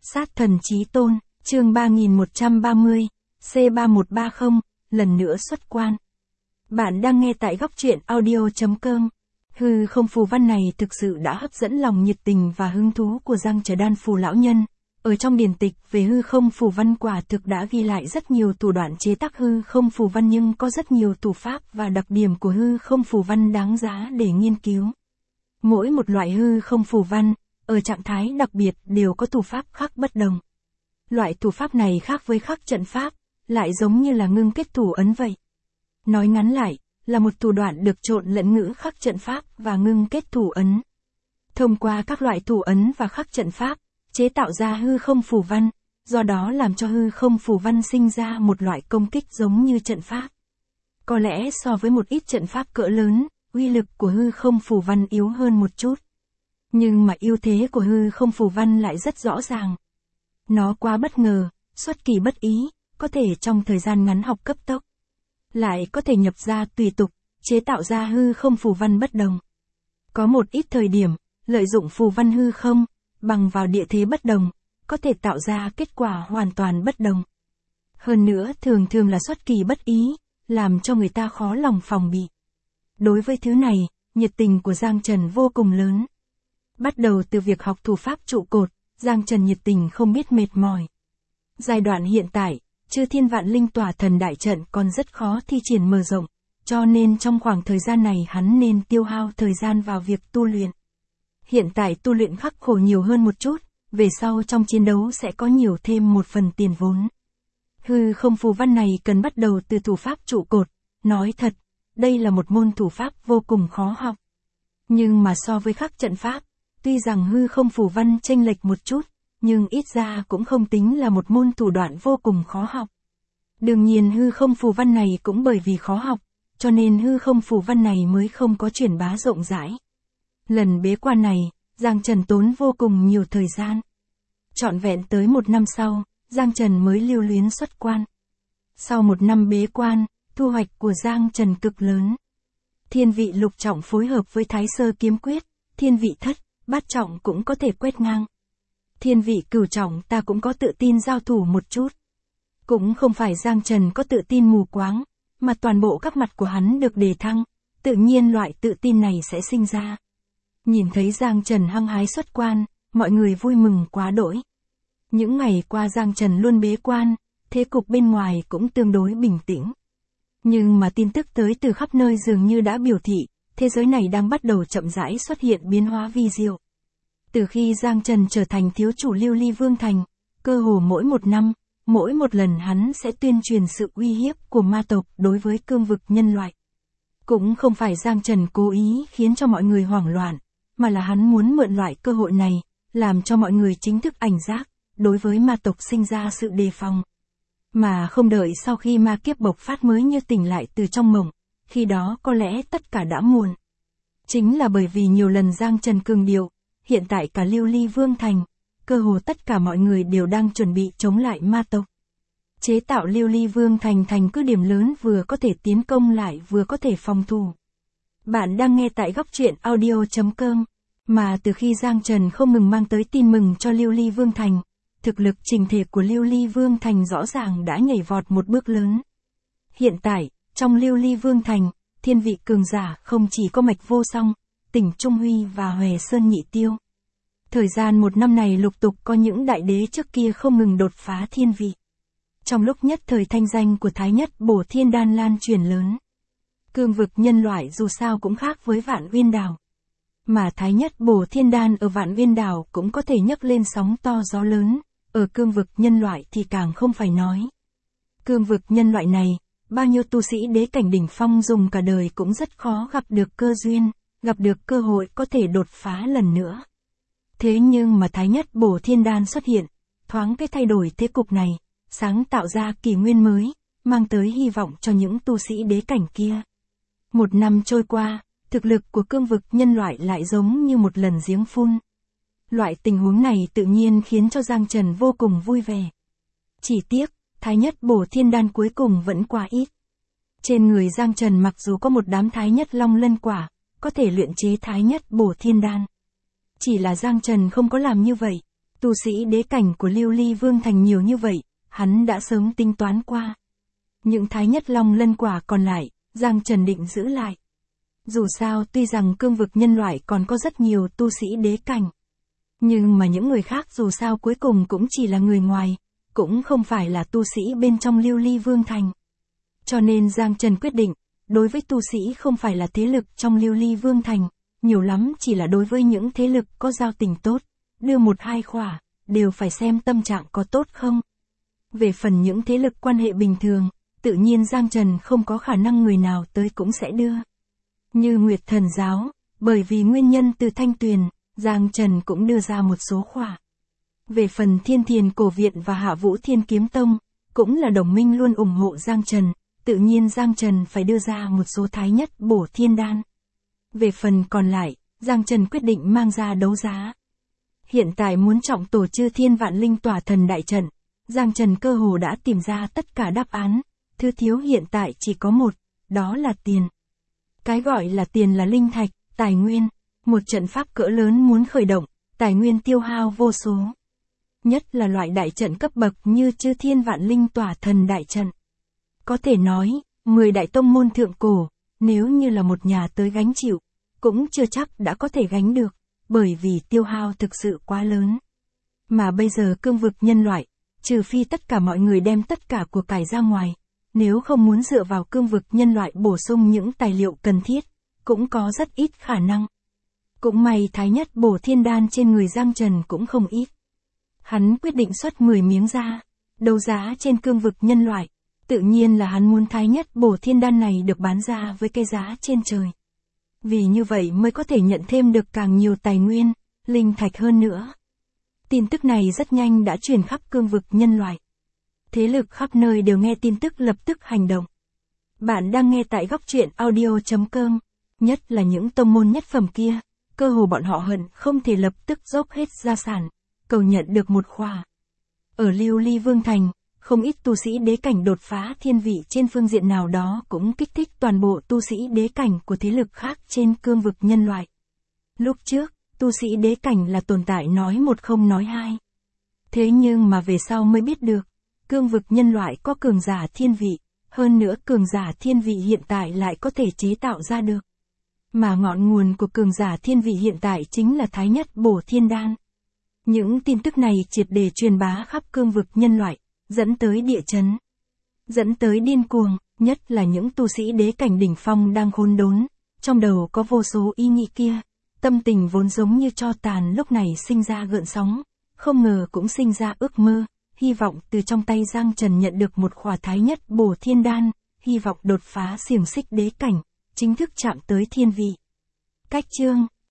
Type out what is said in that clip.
Sát thần chí tôn, chương 3130, C3130, lần nữa xuất quan. Bạn đang nghe tại góc truyện audio.com. Hư không phù văn này thực sự đã hấp dẫn lòng nhiệt tình và hứng thú của Giang Trở Đan phù lão nhân. Ở trong điển tịch về hư không phù văn quả thực đã ghi lại rất nhiều thủ đoạn chế tác hư không phù văn, nhưng có rất nhiều thủ pháp và đặc điểm của hư không phù văn đáng giá để nghiên cứu. Mỗi một loại hư không phù văn, ở trạng thái đặc biệt đều có thủ pháp khác bất đồng. Loại thủ pháp này khác với khắc trận pháp, lại giống như là ngưng kết thủ ấn vậy. Nói ngắn lại, là một thủ đoạn được trộn lẫn ngữ khắc trận pháp và ngưng kết thủ ấn. Thông qua các loại thủ ấn và khắc trận pháp, chế tạo ra hư không phù văn, do đó làm cho hư không phù văn sinh ra một loại công kích giống như trận pháp. Có lẽ so với một ít trận pháp cỡ lớn, uy lực của hư không phù văn yếu hơn một chút. Nhưng mà ưu thế của hư không phù văn lại rất rõ ràng. Nó quá bất ngờ, xuất kỳ bất ý, có thể trong thời gian ngắn học cấp tốc. Lại có thể nhập ra tùy tục, chế tạo ra hư không phù văn bất đồng. Có một ít thời điểm, lợi dụng phù văn hư không, bằng vào địa thế bất đồng, có thể tạo ra kết quả hoàn toàn bất đồng. Hơn nữa thường thường là xuất kỳ bất ý, làm cho người ta khó lòng phòng bị. Đối với thứ này, nhiệt tình của Giang Trần vô cùng lớn. Bắt đầu từ việc học thủ pháp trụ cột, Giang Trần nhiệt tình không biết mệt mỏi. Giai đoạn hiện tại, Chư Thiên Vạn Linh Tỏa Thần Đại Trận còn rất khó thi triển mở rộng, cho nên trong khoảng thời gian này hắn nên tiêu hao thời gian vào việc tu luyện. Hiện tại tu luyện khắc khổ nhiều hơn một chút, về sau trong chiến đấu sẽ có nhiều thêm một phần tiền vốn. Hư không phù văn này cần bắt đầu từ thủ pháp trụ cột, nói thật, đây là một môn thủ pháp vô cùng khó học. Nhưng mà so với khắc trận pháp, tuy rằng hư không phù văn chênh lệch một chút, nhưng ít ra cũng không tính là một môn thủ đoạn vô cùng khó học. Đương nhiên hư không phù văn này cũng bởi vì khó học, cho nên hư không phù văn này mới không có truyền bá rộng rãi. Lần bế quan này, Giang Trần tốn vô cùng nhiều thời gian. Trọn vẹn tới 1 năm sau, Giang Trần mới lưu luyến xuất quan. Sau 1 năm bế quan, thu hoạch của Giang Trần cực lớn. Thiên vị lục trọng phối hợp với Thái Sơ kiếm quyết, thiên vị thất, bát trọng cũng có thể quét ngang. Thiên vị cửu trọng ta cũng có tự tin giao thủ một chút. Cũng không phải Giang Trần có tự tin mù quáng, mà toàn bộ các mặt của hắn được đề thăng, tự nhiên loại tự tin này sẽ sinh ra. Nhìn thấy Giang Trần hăng hái xuất quan, mọi người vui mừng quá đỗi. Những ngày qua Giang Trần luôn bế quan, thế cục bên ngoài cũng tương đối bình tĩnh. Nhưng mà tin tức tới từ khắp nơi dường như đã biểu thị, thế giới này đang bắt đầu chậm rãi xuất hiện biến hóa vi diệu. Từ khi Giang Trần trở thành thiếu chủ Lưu Ly Vương Thành, cơ hồ mỗi 1 năm, mỗi một lần hắn sẽ tuyên truyền sự uy hiếp của ma tộc đối với cương vực nhân loại. Cũng không phải Giang Trần cố ý khiến cho mọi người hoảng loạn, mà là hắn muốn mượn loại cơ hội này, làm cho mọi người chính thức cảnh giác, đối với ma tộc sinh ra sự đề phòng. Mà không đợi sau khi ma kiếp bộc phát mới như tỉnh lại từ trong mộng, khi đó có lẽ tất cả đã muộn. Chính là bởi vì nhiều lần Giang Trần cường điệu, hiện tại cả Lưu Ly Vương Thành, cơ hồ tất cả mọi người đều đang chuẩn bị chống lại ma tộc. Chế tạo Lưu Ly Vương Thành thành cứ điểm lớn vừa có thể tiến công lại vừa có thể phòng thủ. Bạn đang nghe tại góc truyện audio.com, mà từ khi Giang Trần không ngừng mang tới tin mừng cho Lưu Ly Vương Thành, thực lực trình thể của Lưu Ly Vương Thành rõ ràng đã nhảy vọt một bước lớn. Hiện tại, trong Lưu Ly Vương Thành, thiên vị cường giả không chỉ có Mạch Vô Song, Tỉnh Trung Huy và Hòe Sơn Nhị Tiêu. Thời gian 1 năm này lục tục có những đại đế trước kia không ngừng đột phá thiên vị. Trong lúc nhất thời thanh danh của Thái Nhất Bổ Thiên Đan lan truyền lớn. Cương vực nhân loại dù sao cũng khác với Vạn Uyên Đảo. Mà Thái Nhất Bổ Thiên Đan ở Vạn Uyên Đảo cũng có thể nhấc lên sóng to gió lớn, ở cương vực nhân loại thì càng không phải nói. Cương vực nhân loại này, bao nhiêu tu sĩ đế cảnh đỉnh phong dùng cả đời cũng rất khó gặp được cơ duyên, gặp được cơ hội có thể đột phá lần nữa. Thế nhưng mà Thái Nhất Bổ Thiên Đan xuất hiện, thoáng cái thay đổi thế cục này, sáng tạo ra kỷ nguyên mới, mang tới hy vọng cho những tu sĩ đế cảnh kia. 1 năm trôi qua, thực lực của cương vực nhân loại lại giống như một lần giếng phun. Loại tình huống này tự nhiên khiến cho Giang Trần vô cùng vui vẻ. Chỉ tiếc, Thái Nhất Bổ Thiên Đan cuối cùng vẫn quá ít. Trên người Giang Trần mặc dù có một đám Thái Nhất Long Lân Quả, có thể luyện chế Thái Nhất Bổ Thiên Đan. Chỉ là Giang Trần không có làm như vậy, Tu sĩ đế cảnh của Lưu Ly Vương Thành nhiều như vậy, hắn đã sớm tính toán qua. Những Thái Nhất Long Lân quả còn lại, Giang Trần định giữ lại. Dù sao tuy rằng cương vực nhân loại còn có rất nhiều tu sĩ đế cảnh. Nhưng mà những người khác dù sao cuối cùng cũng chỉ là người ngoài, cũng không phải là tu sĩ bên trong Lưu Ly Vương Thành. Cho nên Giang Trần quyết định, đối với tu sĩ không phải là thế lực trong Lưu Ly Vương Thành, nhiều lắm chỉ là đối với những thế lực có giao tình tốt, đưa một hai khỏa, đều phải xem tâm trạng có tốt không. Về phần những thế lực quan hệ bình thường, tự nhiên Giang Trần không có khả năng người nào tới cũng sẽ đưa. Như Nguyệt Thần Giáo, bởi vì nguyên nhân từ Thanh Tuyền, Giang Trần cũng đưa ra một số khỏa. Về phần Thiên Thiền Cổ Viện và Hạ Vũ Thiên Kiếm Tông, cũng là đồng minh luôn ủng hộ Giang Trần, tự nhiên Giang Trần phải đưa ra một số Thái Nhất Bổ Thiên Đan. Về phần còn lại, Giang Trần quyết định mang ra đấu giá. Hiện tại muốn trọng tổ Chư Thiên Vạn Linh Tỏa Thần Đại Trận, Giang Trần cơ hồ đã tìm ra tất cả đáp án, thứ thiếu hiện tại chỉ có một, đó là tiền. Cái gọi là tiền là linh thạch, tài nguyên, một trận pháp cỡ lớn muốn khởi động, tài nguyên tiêu hao vô số. Nhất là loại đại trận cấp bậc như Chư Thiên Vạn Linh Tỏa Thần Đại Trận. Có thể nói, 10 đại tông môn thượng cổ, nếu như là một nhà tới gánh chịu, cũng chưa chắc đã có thể gánh được, bởi vì tiêu hao thực sự quá lớn. Mà bây giờ cương vực nhân loại, trừ phi tất cả mọi người đem tất cả của cải ra ngoài, nếu không muốn dựa vào cương vực nhân loại bổ sung những tài liệu cần thiết, cũng có rất ít khả năng. Cũng may Thái Nhất Bổ Thiên Đan trên người Giang Trần cũng không ít. Hắn quyết định xuất 10 miếng ra, đấu giá trên cương vực nhân loại, tự nhiên là hắn muốn Thái Nhất Bổ Thiên Đan này được bán ra với cái giá trên trời. Vì như vậy mới có thể nhận thêm được càng nhiều tài nguyên, linh thạch hơn nữa. Tin tức này rất nhanh đã truyền khắp cương vực nhân loại. Thế lực khắp nơi đều nghe tin tức lập tức hành động. Bạn đang nghe tại góc truyện audio.com, nhất là những tông môn nhất phẩm kia, cơ hồ bọn họ hận không thể lập tức dốc hết gia sản, cầu nhận được một khỏa. Ở Lưu Ly Vương Thành, không ít tu sĩ đế cảnh đột phá thiên vị trên phương diện nào đó cũng kích thích toàn bộ tu sĩ đế cảnh của thế lực khác trên cương vực nhân loại. Lúc trước, tu sĩ đế cảnh là tồn tại nói một không nói hai. Thế nhưng mà về sau mới biết được, cương vực nhân loại có cường giả thiên vị, hơn nữa cường giả thiên vị hiện tại lại có thể chế tạo ra được. Mà ngọn nguồn của cường giả thiên vị hiện tại chính là Thái Nhất Bổ Thiên Đan. Những tin tức này triệt để truyền bá khắp cương vực nhân loại, dẫn tới địa chấn, dẫn tới điên cuồng, nhất là những tu sĩ đế cảnh đỉnh phong đang khốn đốn, trong đầu có vô số ý nghĩ kia, tâm tình vốn giống như tro tàn lúc này sinh ra gợn sóng, không ngờ cũng sinh ra ước mơ, hy vọng từ trong tay Giang Trần nhận được một khỏa Thái Nhất Bổ Thiên Đan, hy vọng đột phá xiềng xích đế cảnh, chính thức chạm tới thiên vị. Cách chương